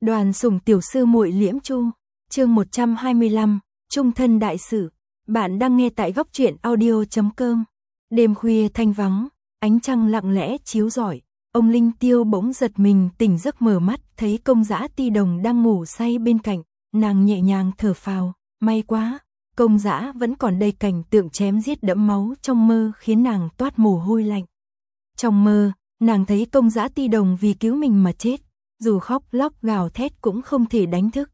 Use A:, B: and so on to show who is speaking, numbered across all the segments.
A: Đoàn Sủng tiểu sư muội Liễm Chu, chương 125, Trung thân đại sự. Bạn đang nghe tại góc truyện audio.com. Đêm khuya thanh vắng, ánh trăng lặng lẽ chiếu rọi, ông Linh Tiêu bỗng giật mình tỉnh giấc mở mắt, thấy Công Dã Ti Đồng đang ngủ say bên cạnh, nàng nhẹ nhàng thở phào, may quá, Công Dã vẫn còn đây. Cảnh tượng chém giết đẫm máu trong mơ khiến nàng toát mồ hôi lạnh. Trong mơ, nàng thấy Công Dã Ti Đồng vì cứu mình mà chết, dù khóc lóc gào thét cũng không thể đánh thức.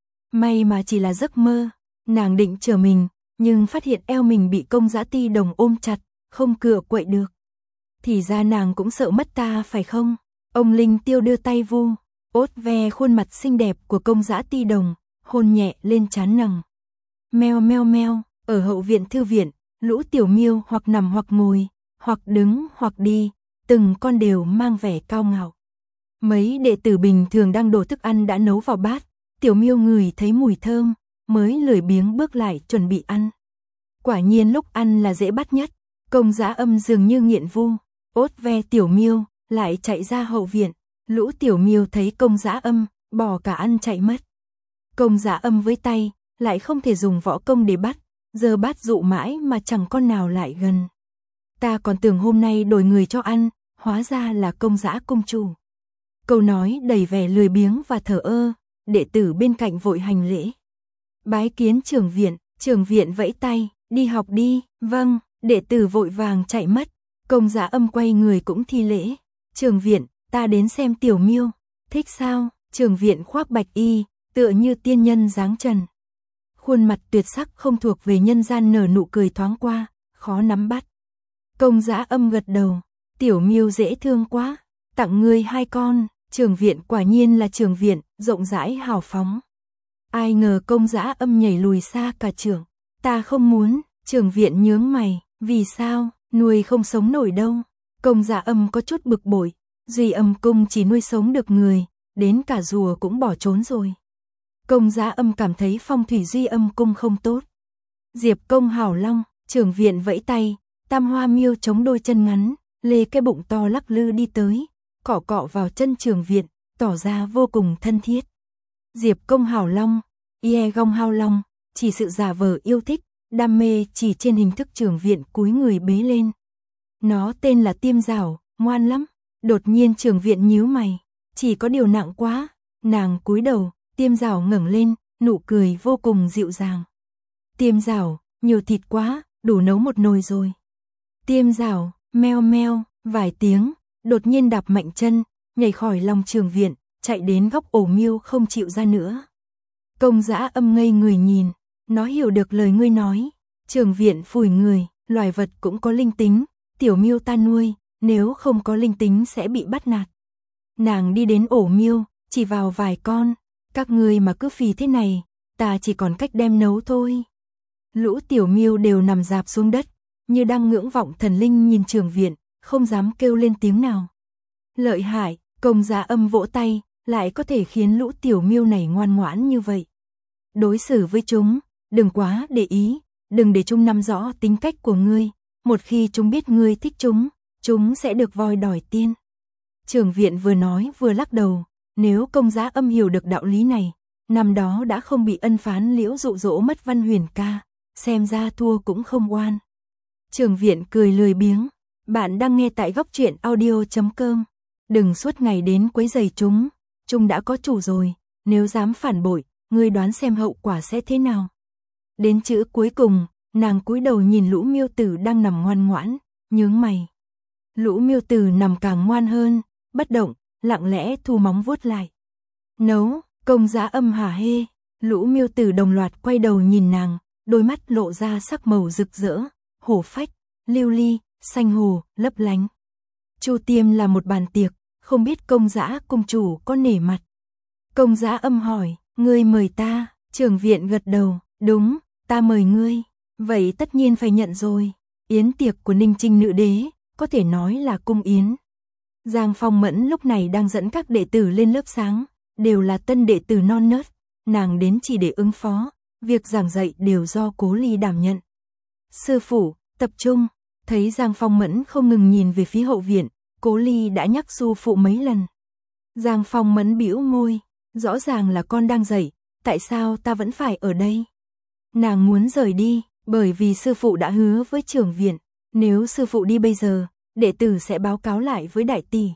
A: May mà chỉ là giấc mơ, nàng định trở mình, nhưng phát hiện eo mình bị Công Dã Ti Đồng ôm chặt, không cựa quậy được. Thì ra nàng cũng sợ mất ta phải không? Ông Linh Tiêu đưa tay vu, ốt ve khuôn mặt xinh đẹp của Công Dã Ti Đồng, hôn nhẹ lên trán nàng. Meo meo meo, ở hậu viện thư viện, lũ tiểu miêu hoặc nằm hoặc ngồi, hoặc đứng hoặc đi, từng con đều mang vẻ cao ngạo. Mấy đệ tử bình thường đang đổ thức ăn đã nấu vào bát, tiểu miêu ngửi thấy mùi thơm, mới lười biếng bước lại chuẩn bị ăn. Quả nhiên lúc ăn là dễ bắt nhất, Công Dã Âm dường như nghiện vu, ốt ve tiểu miêu, lại chạy ra hậu viện, lũ tiểu miêu thấy Công Dã Âm, bỏ cả ăn chạy mất. Công Dã Âm với tay, lại không thể dùng võ công để bắt, giờ bát dụ mãi mà chẳng con nào lại gần. Ta còn tưởng hôm nay đổi người cho ăn, hóa ra là Công Dã công chủ. Câu nói đầy vẻ lười biếng và thờ ơ, đệ tử bên cạnh vội hành lễ. Bái kiến trưởng viện vẫy tay, đi học đi, vâng, đệ tử vội vàng chạy mất. Công Dã Âm quay người cũng thi lễ. Trưởng viện, ta đến xem tiểu miêu, thích sao? Trưởng viện khoác bạch y, tựa như tiên nhân dáng trần. Khuôn mặt tuyệt sắc không thuộc về nhân gian nở nụ cười thoáng qua, khó nắm bắt. Công Dã Âm gật đầu, tiểu miêu dễ thương quá, tặng ngươi 2 con. Trưởng viện quả nhiên là trưởng viện, rộng rãi hào phóng. Ai ngờ Công Dã Âm nhảy lùi xa cả trưởng. Ta không muốn, trưởng viện nhướng mày, vì sao, nuôi không sống nổi đâu. Công Dã Âm có chút bực bội, Duy Âm cung chỉ nuôi sống được người, đến cả rùa cũng bỏ trốn rồi. Công Dã Âm cảm thấy phong thủy Duy Âm cung không tốt. Diệp Công Hảo Long, trưởng viện vẫy tay, Tam Hoa Miêu chống đôi chân ngắn, lê cái bụng to lắc lư đi tới, cọ cọ vào chân trưởng viện, tỏ ra vô cùng thân thiết. Diệp Công Hảo Long, Ye Gong Hao Long, chỉ sự giả vờ yêu thích, đam mê chỉ trên hình thức trưởng viện cúi người bế lên. Nó tên là Tiêm Giảo, ngoan lắm. Đột nhiên trưởng viện nhíu mày, chỉ có điều nặng quá. Nàng cúi đầu, Tiêm Giảo ngẩng lên, nụ cười vô cùng dịu dàng. Tiêm Giảo, nhiều thịt quá, đủ nấu một nồi rồi. Tiêm Giảo, meo meo, vài tiếng, đột nhiên đạp mạnh chân, nhảy khỏi lòng trưởng viện, chạy đến góc ổ miêu không chịu ra nữa. Công Dã Âm ngây người nhìn, nó hiểu được lời ngươi nói. Trưởng viện phủi người, loài vật cũng có linh tính, tiểu miêu ta nuôi, nếu không có linh tính sẽ bị bắt nạt. Nàng đi đến ổ miêu, chỉ vào vài con, các ngươi mà cứ phì thế này, ta chỉ còn cách đem nấu thôi. Lũ tiểu miêu đều nằm rạp xuống đất, như đang ngưỡng vọng thần linh nhìn trưởng viện, không dám kêu lên tiếng nào. Lợi hại, Công Dã Âm vỗ tay, lại có thể khiến lũ tiểu miêu này ngoan ngoãn như vậy. Đối xử với chúng, đừng quá để ý, đừng để chúng nắm rõ tính cách của ngươi, một khi chúng biết ngươi thích chúng sẽ được voi đòi tiên. Trưởng viện vừa nói vừa lắc đầu, nếu Công Dã Âm hiểu được đạo lý này, năm đó đã không bị ân phán liễu dụ dỗ mất Văn Huyền ca, xem ra thua cũng không oan. Trưởng viện cười lười biếng, bạn đang nghe tại góc truyện audio.com. Đừng suốt ngày đến quấy rầy chúng đã có chủ rồi, nếu dám phản bội, ngươi đoán xem hậu quả sẽ thế nào. Đến chữ cuối cùng, nàng cúi đầu nhìn lũ miêu tử đang nằm ngoan ngoãn, nhướng mày. Lũ miêu tử nằm càng ngoan hơn, bất động, lặng lẽ thu móng vuốt lại. Nấu, Công Dã Âm hả hê, lũ miêu tử đồng loạt quay đầu nhìn nàng, đôi mắt lộ ra sắc màu rực rỡ, hổ phách, lưu ly, xanh hồ, lấp lánh. Chu Tiêm là một bàn tiệc, không biết Công Dã cung chủ có nể mặt. Công Dã Âm hỏi, ngươi mời ta? Trưởng viện gật đầu, đúng, ta mời ngươi. Vậy tất nhiên phải nhận rồi. Yến tiệc của Ninh Trinh nữ đế, có thể nói là cung yến. Giang Phong Mẫn lúc này đang dẫn các đệ tử lên lớp sáng, đều là tân đệ tử non nớt, nàng đến chỉ để ứng phó, việc giảng dạy đều do Cố Ly đảm nhận. Sư phụ, tập trung, thấy Giang Phong Mẫn không ngừng nhìn về phía hậu viện, Cố Ly đã nhắc sư phụ mấy lần. Giang Phong Mẫn bĩu môi, Rõ ràng là con đang dậy, tại sao ta vẫn phải ở đây? Nàng muốn rời đi, bởi vì sư phụ đã hứa với trưởng viện, nếu sư phụ đi bây giờ, đệ tử sẽ báo cáo lại với đại tỷ.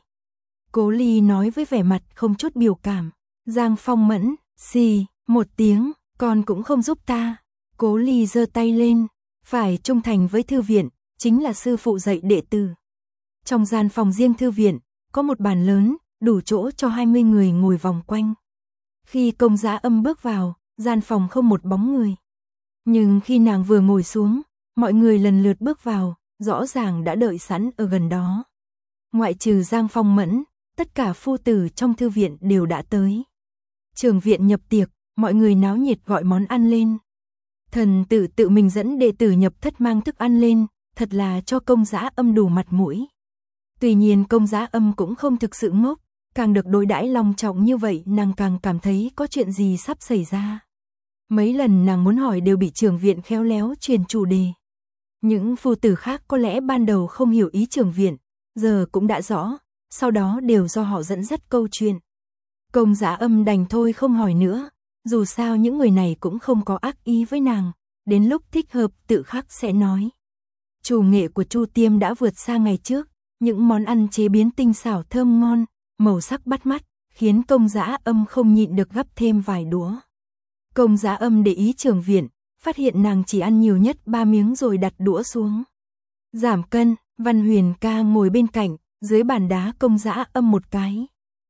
A: Cố Ly nói với vẻ mặt không chút biểu cảm. Giang Phong Mẫn, xì, một tiếng, con cũng không giúp ta. Cố Ly giơ tay lên, phải trung thành với thư viện, chính là sư phụ dạy đệ tử. Trong gian phòng riêng thư viện, có một bàn lớn, đủ chỗ cho 20 người ngồi vòng quanh. Khi Công Giá Âm bước vào, gian phòng không một bóng người. Nhưng khi nàng vừa ngồi xuống, mọi người lần lượt bước vào, rõ ràng đã đợi sẵn ở gần đó. Ngoại trừ Giang Phong Mẫn, tất cả phu tử trong thư viện đều đã tới. Trưởng viện nhập tiệc, mọi người náo nhiệt gọi món ăn lên. Thần tử tự mình dẫn đệ tử nhập thất mang thức ăn lên, thật là cho Công Giá Âm đủ mặt mũi. Tuy nhiên Công Giá Âm cũng không thực sự ngốc, càng được đối đãi long trọng như vậy nàng càng cảm thấy có chuyện gì sắp xảy ra. Mấy lần nàng muốn hỏi đều bị trưởng viện khéo léo truyền chủ đề. Những phu tử khác có lẽ ban đầu không hiểu ý trưởng viện, giờ cũng đã rõ, sau đó đều do họ dẫn dắt câu chuyện. Công Giá Âm đành thôi không hỏi nữa, dù sao những người này cũng không có ác ý với nàng, đến lúc thích hợp tự khắc sẽ nói. Chủ nghệ của Chu Tiêm đã vượt xa ngày trước, những món ăn chế biến tinh xảo thơm ngon, màu sắc bắt mắt, khiến Công Giá Âm không nhịn được gắp thêm vài đũa. Công Giá Âm để ý trưởng viện, phát hiện nàng chỉ ăn nhiều nhất 3 miếng rồi đặt đũa xuống. Giảm cân, Văn Huyền ca ngồi bên cạnh, dưới bàn đá Công Giá Âm một cái.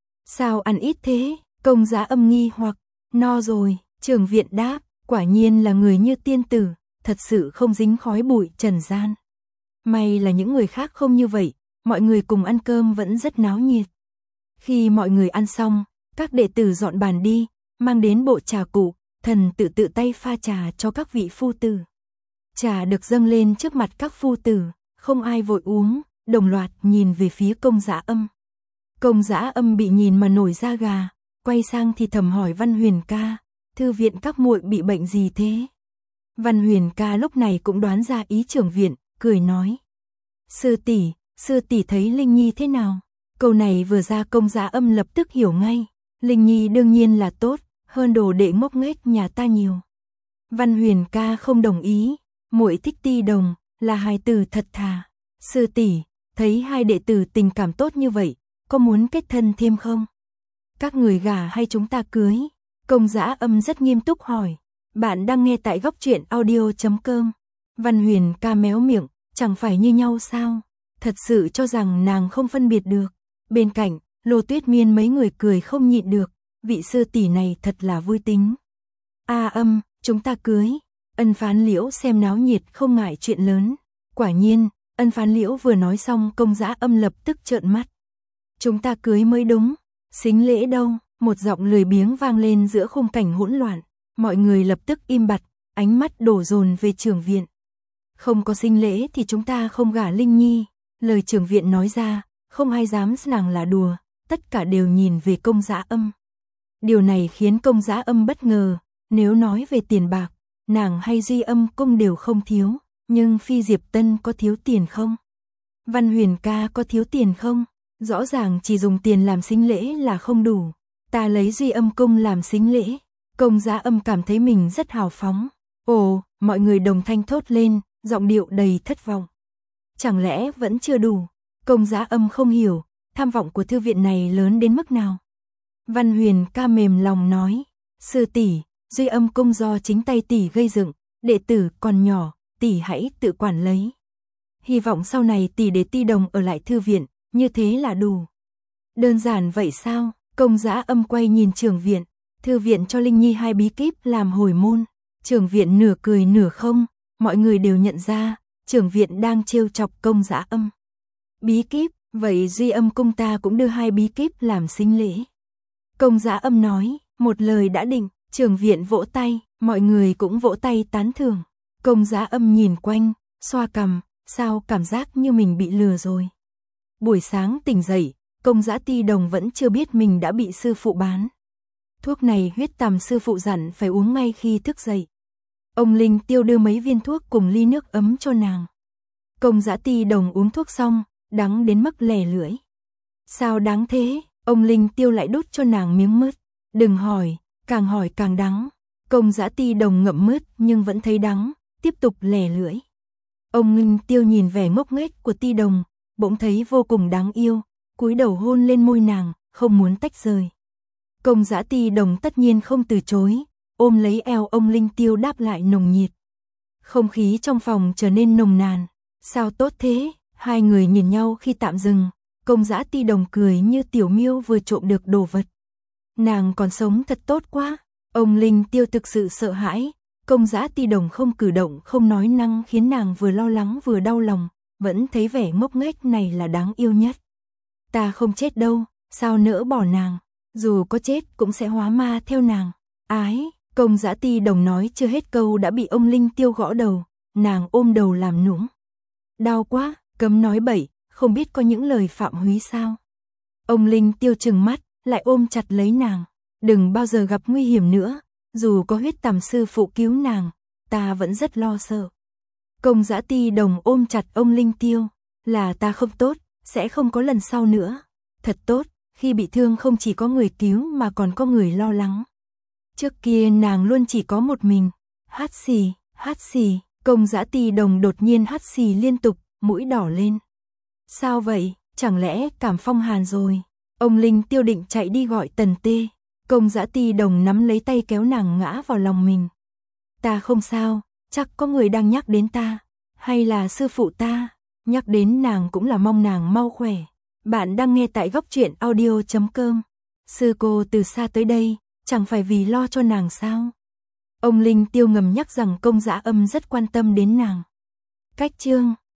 A: Sao ăn ít thế? Công Giá Âm nghi hoặc, no rồi, trưởng viện đáp, quả nhiên là người như tiên tử, thật sự không dính khói bụi trần gian. May là những người khác không như vậy, mọi người cùng ăn cơm vẫn rất náo nhiệt. Khi mọi người ăn xong, các đệ tử dọn bàn đi, mang đến bộ trà cụ, thần tự tự tay pha trà cho các vị phu tử. Trà được dâng lên trước mặt các phu tử, không ai vội uống, đồng loạt nhìn về phía Công Giá Âm. Công Giá Âm bị nhìn mà nổi da gà, quay sang thì thầm hỏi Văn Huyền ca, thư viện các muội bị bệnh gì thế? Văn Huyền ca lúc này cũng đoán ra ý trưởng viện, cười nói. Sư tỷ thấy Linh Nhi thế nào? Câu này vừa ra Công Giá Âm lập tức hiểu ngay, Linh Nhi đương nhiên là tốt, hơn đồ đệ ngốc nghếch nhà ta nhiều. Văn Huyền ca không đồng ý, muội thích Ti Đồng, là hài tử thật thà. Sư tỷ, thấy hai đệ tử tình cảm tốt như vậy, có muốn kết thân thêm không? Các người gả hay chúng ta cưới? Công Giá Âm rất nghiêm túc hỏi. Bạn đang nghe tại góc truyện audio.com. Văn Huyền ca méo miệng, chẳng phải như nhau sao? Thật sự cho rằng nàng không phân biệt được. Bên cạnh, Lô Tuyết Miên mấy người cười không nhịn được, vị sư tỷ này thật là vui tính. Âm, chúng ta cưới. Ân Phán Liễu xem náo nhiệt không ngại chuyện lớn. Quả nhiên, Ân Phán Liễu vừa nói xong Công Giá Âm lập tức trợn mắt. Chúng ta cưới mới đúng, sính lễ đâu? Một giọng lười biếng vang lên giữa khung cảnh hỗn loạn. Mọi người lập tức im bặt, ánh mắt đổ dồn về trưởng viện. Không có sính lễ thì chúng ta không gả Linh Nhi. Lời trưởng viện nói ra, không ai dám nàng là đùa, tất cả đều nhìn về Công Giá Âm. Điều này khiến Công Giá Âm bất ngờ, nếu nói về tiền bạc, nàng hay Duy Âm Cung đều không thiếu, nhưng Phi Diệp Tân có thiếu tiền không? Văn Huyền ca có thiếu tiền không? Rõ ràng chỉ dùng tiền làm sính lễ là không đủ, ta lấy Duy Âm Cung làm sính lễ. Công Giá Âm cảm thấy mình rất hào phóng. Ồ, mọi người đồng thanh thốt lên, giọng điệu đầy thất vọng. Chẳng lẽ vẫn chưa đủ? Công Giá Âm không hiểu, tham vọng của thư viện này lớn đến mức nào. Văn Huyền ca mềm lòng nói, sư tỷ, Duy Âm Cung do chính tay tỷ gây dựng, đệ tử còn nhỏ, tỷ hãy tự quản lấy. Hy vọng sau này tỷ để Ti Đồng ở lại thư viện, như thế là đủ. Đơn giản vậy sao? Công Giá Âm quay nhìn trưởng viện, thư viện cho Linh Nhi 2 bí kíp làm hồi môn. Trưởng viện nửa cười nửa không, mọi người đều nhận ra, trưởng viện đang trêu chọc Công Giá Âm. Bí kíp, vậy Duy Âm Cung ta cũng đưa 2 bí kíp làm sính lễ. Công Giá Âm nói, một lời đã định, trưởng viện vỗ tay, mọi người cũng vỗ tay tán thưởng. Công Giá Âm nhìn quanh, xoa cằm, sao cảm giác như mình bị lừa rồi. Buổi sáng tỉnh dậy, Công Giá Ti Đồng vẫn chưa biết mình đã bị sư phụ bán. Thuốc này huyết tằm sư phụ dặn phải uống ngay khi thức dậy. Ông Linh Tiêu đưa mấy viên thuốc cùng ly nước ấm cho nàng. Công Giá Ti Đồng uống thuốc xong, đắng đến mức lè lưỡi. Sao đáng thế? Ông Linh Tiêu lại đút cho nàng miếng mứt. Đừng hỏi càng đắng. Công Dã Ti Đồng ngậm mứt nhưng vẫn thấy đắng, tiếp tục lè lưỡi. Ông Linh Tiêu nhìn vẻ ngốc nghếch của Ti Đồng, bỗng thấy vô cùng đáng yêu, cúi đầu hôn lên môi nàng, không muốn tách rời. Công Dã Ti Đồng tất nhiên không từ chối, ôm lấy eo ông Linh Tiêu đáp lại nồng nhiệt. Không khí trong phòng trở nên nồng nàn. Sao tốt thế? Hai người nhìn nhau khi tạm dừng. Công Dã Ti Đồng cười như tiểu miêu vừa trộm được đồ vật. Nàng còn sống thật tốt quá. Ông Linh Tiêu thực sự sợ hãi. Công Dã Ti Đồng không cử động không nói năng khiến nàng vừa lo lắng vừa đau lòng. Vẫn thấy vẻ ngốc nghếch này là đáng yêu nhất. Ta không chết đâu, sao nỡ bỏ nàng. Dù có chết cũng sẽ hóa ma theo nàng. Ái, Công Dã Ti Đồng nói chưa hết câu đã bị ông Linh Tiêu gõ đầu. Nàng ôm đầu làm nũng. Đau quá, cấm nói bậy, không biết có những lời phạm húy sao. Ông Linh Tiêu trừng mắt, lại ôm chặt lấy nàng. Đừng bao giờ gặp nguy hiểm nữa, dù có huyết tằm sư phụ cứu nàng, ta vẫn rất lo sợ. Công Dã Ti Đồng ôm chặt ông Linh Tiêu, là ta không tốt, sẽ không có lần sau nữa. Thật tốt, khi bị thương không chỉ có người cứu mà còn có người lo lắng. Trước kia nàng luôn chỉ có một mình. Hát xì, Công Dã Ti Đồng đột nhiên hắt xì liên tục, mũi đỏ lên. Sao vậy, chẳng lẽ cảm phong hàn rồi? Ông Linh Tiêu định chạy đi gọi Tần Tê. Công Dã Ti Đồng nắm lấy tay kéo nàng ngã vào lòng mình. Ta không sao, chắc có người đang nhắc đến ta. Hay là sư phụ ta? Nhắc đến nàng cũng là mong nàng mau khỏe. Bạn đang nghe tại Góc Truyện Audio.com. Sư cô từ xa tới đây, chẳng phải vì lo cho nàng sao? Ông Linh Tiêu ngầm nhắc rằng Công Dã Âm rất quan tâm đến nàng. Cách chương